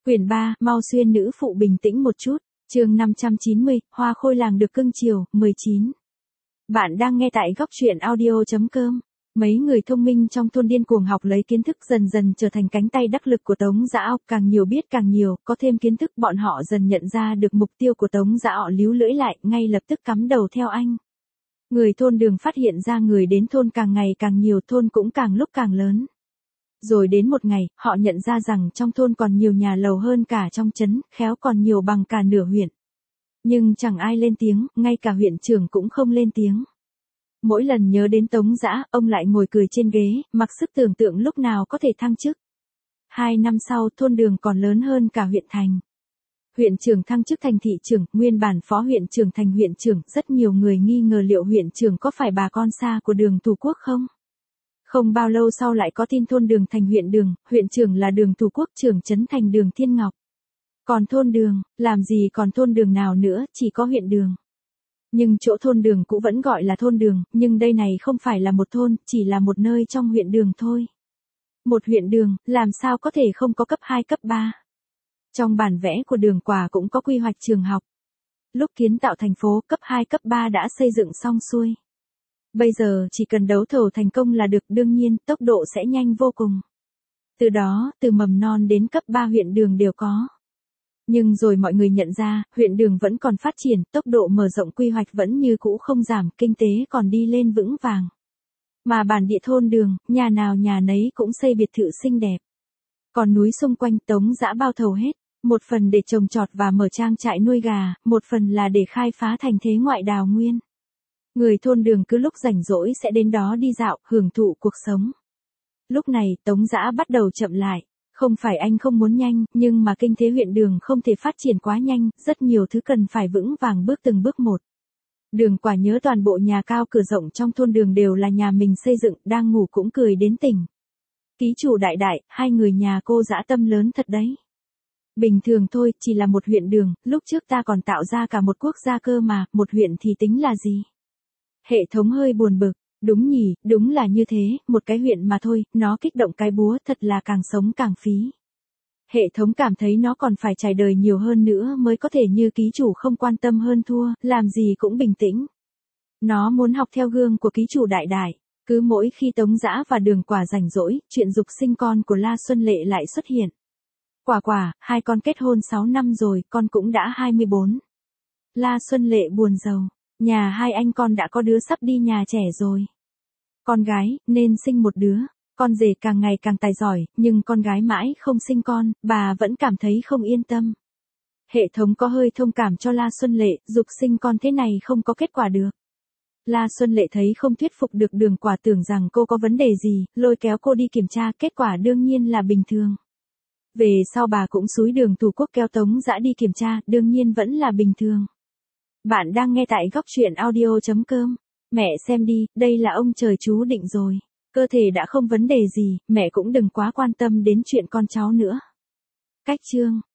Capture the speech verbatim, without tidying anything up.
Quyển ba, mau xuyên nữ phụ bình tĩnh một chút. Chương năm trăm chín mươi, hoa khôi làng được cưng chiều, mười chín. Bạn đang nghe tại góc truyện audio chấm com. Mấy người thông minh trong thôn điên cuồng học lấy kiến thức dần dần trở thành cánh tay đắc lực của Tống Dã Ọc, càng nhiều biết càng nhiều, có thêm kiến thức bọn họ dần nhận ra được mục tiêu của Tống Dã Ọc, líu lưỡi lại, ngay lập tức cắm đầu theo anh. Người thôn Đường phát hiện ra người đến thôn càng ngày càng nhiều, thôn cũng càng lúc càng lớn. Rồi đến một ngày, họ nhận ra rằng trong thôn còn nhiều nhà lầu hơn cả trong trấn, khéo còn nhiều bằng cả nửa huyện. Nhưng chẳng ai lên tiếng, ngay cả huyện trưởng cũng không lên tiếng. Mỗi lần nhớ đến Tống Dã, ông lại ngồi cười trên ghế, mặc sức tưởng tượng lúc nào có thể thăng chức. Hai năm sau, thôn Đường còn lớn hơn cả huyện thành. Huyện trưởng thăng chức thành thị trưởng, nguyên bản phó huyện trưởng thành huyện trưởng, rất nhiều người nghi ngờ liệu huyện trưởng có phải bà con xa của Đường Thủ Quốc không? Không bao lâu sau lại có tin thôn Đường thành huyện Đường, huyện trưởng là Đường Thủ Quốc, trưởng trấn thành Đường Thiên Ngọc. Còn thôn Đường, làm gì còn thôn Đường nào nữa, chỉ có huyện Đường. Nhưng chỗ thôn Đường cũ vẫn gọi là thôn Đường, nhưng đây này không phải là một thôn, chỉ là một nơi trong huyện Đường thôi. Một huyện Đường, làm sao có thể không có cấp hai cấp ba. Trong bản vẽ của Đường Quả cũng có quy hoạch trường học. Lúc kiến tạo thành phố, cấp hai cấp ba đã xây dựng xong xuôi. Bây giờ chỉ cần đấu thầu thành công là được, đương nhiên, tốc độ sẽ nhanh vô cùng. Từ đó, từ mầm non đến cấp ba huyện Đường đều có. Nhưng rồi mọi người nhận ra, huyện Đường vẫn còn phát triển, tốc độ mở rộng quy hoạch vẫn như cũ không giảm, kinh tế còn đi lên vững vàng. Mà bản địa thôn Đường, nhà nào nhà nấy cũng xây biệt thự xinh đẹp. Còn núi xung quanh Tống Dã bao thầu hết, một phần để trồng trọt và mở trang trại nuôi gà, một phần là để khai phá thành thế ngoại đào nguyên. Người thôn Đường cứ lúc rảnh rỗi sẽ đến đó đi dạo, hưởng thụ cuộc sống. Lúc này, Tống Dã bắt đầu chậm lại. Không phải anh không muốn nhanh, nhưng mà kinh tế huyện Đường không thể phát triển quá nhanh, rất nhiều thứ cần phải vững vàng bước từng bước một. Đường Quả nhớ toàn bộ nhà cao cửa rộng trong thôn Đường đều là nhà mình xây dựng, đang ngủ cũng cười đến tỉnh. Ký chủ đại đại, hai người nhà cô dã tâm lớn thật đấy. Bình thường thôi, chỉ là một huyện Đường, lúc trước ta còn tạo ra cả một quốc gia cơ mà, một huyện thì tính là gì? Hệ thống hơi buồn bực, đúng nhỉ, đúng là như thế, một cái huyện mà thôi, nó kích động cái búa, thật là càng sống càng phí. Hệ thống cảm thấy nó còn phải trải đời nhiều hơn nữa mới có thể như ký chủ không quan tâm hơn thua, làm gì cũng bình tĩnh. Nó muốn học theo gương của ký chủ đại đại, cứ mỗi khi Tống Dã và Đường Quả rảnh rỗi, chuyện dục sinh con của La Xuân Lệ lại xuất hiện. Quả quả, hai con kết hôn sáu năm rồi, con cũng đã hai mươi bốn. La Xuân Lệ buồn rầu. Nhà hai anh con đã có đứa sắp đi nhà trẻ rồi. Con gái, nên sinh một đứa. Con rể càng ngày càng tài giỏi, nhưng con gái mãi không sinh con, bà vẫn cảm thấy không yên tâm. Hệ thống có hơi thông cảm cho La Xuân Lệ, dục sinh con thế này không có kết quả được. La Xuân Lệ thấy không thuyết phục được Đường Quả, tưởng rằng cô có vấn đề gì, lôi kéo cô đi kiểm tra, kết quả đương nhiên là bình thường. Về sau bà cũng xúi Đường Thủ Quốc kéo Tống Dã đi kiểm tra, đương nhiên vẫn là bình thường. Bạn đang nghe tại góc truyện audio chấm com. Mẹ xem đi, đây là ông trời chú định rồi. Cơ thể đã không vấn đề gì, mẹ cũng đừng quá quan tâm đến chuyện con cháu nữa. Cách chương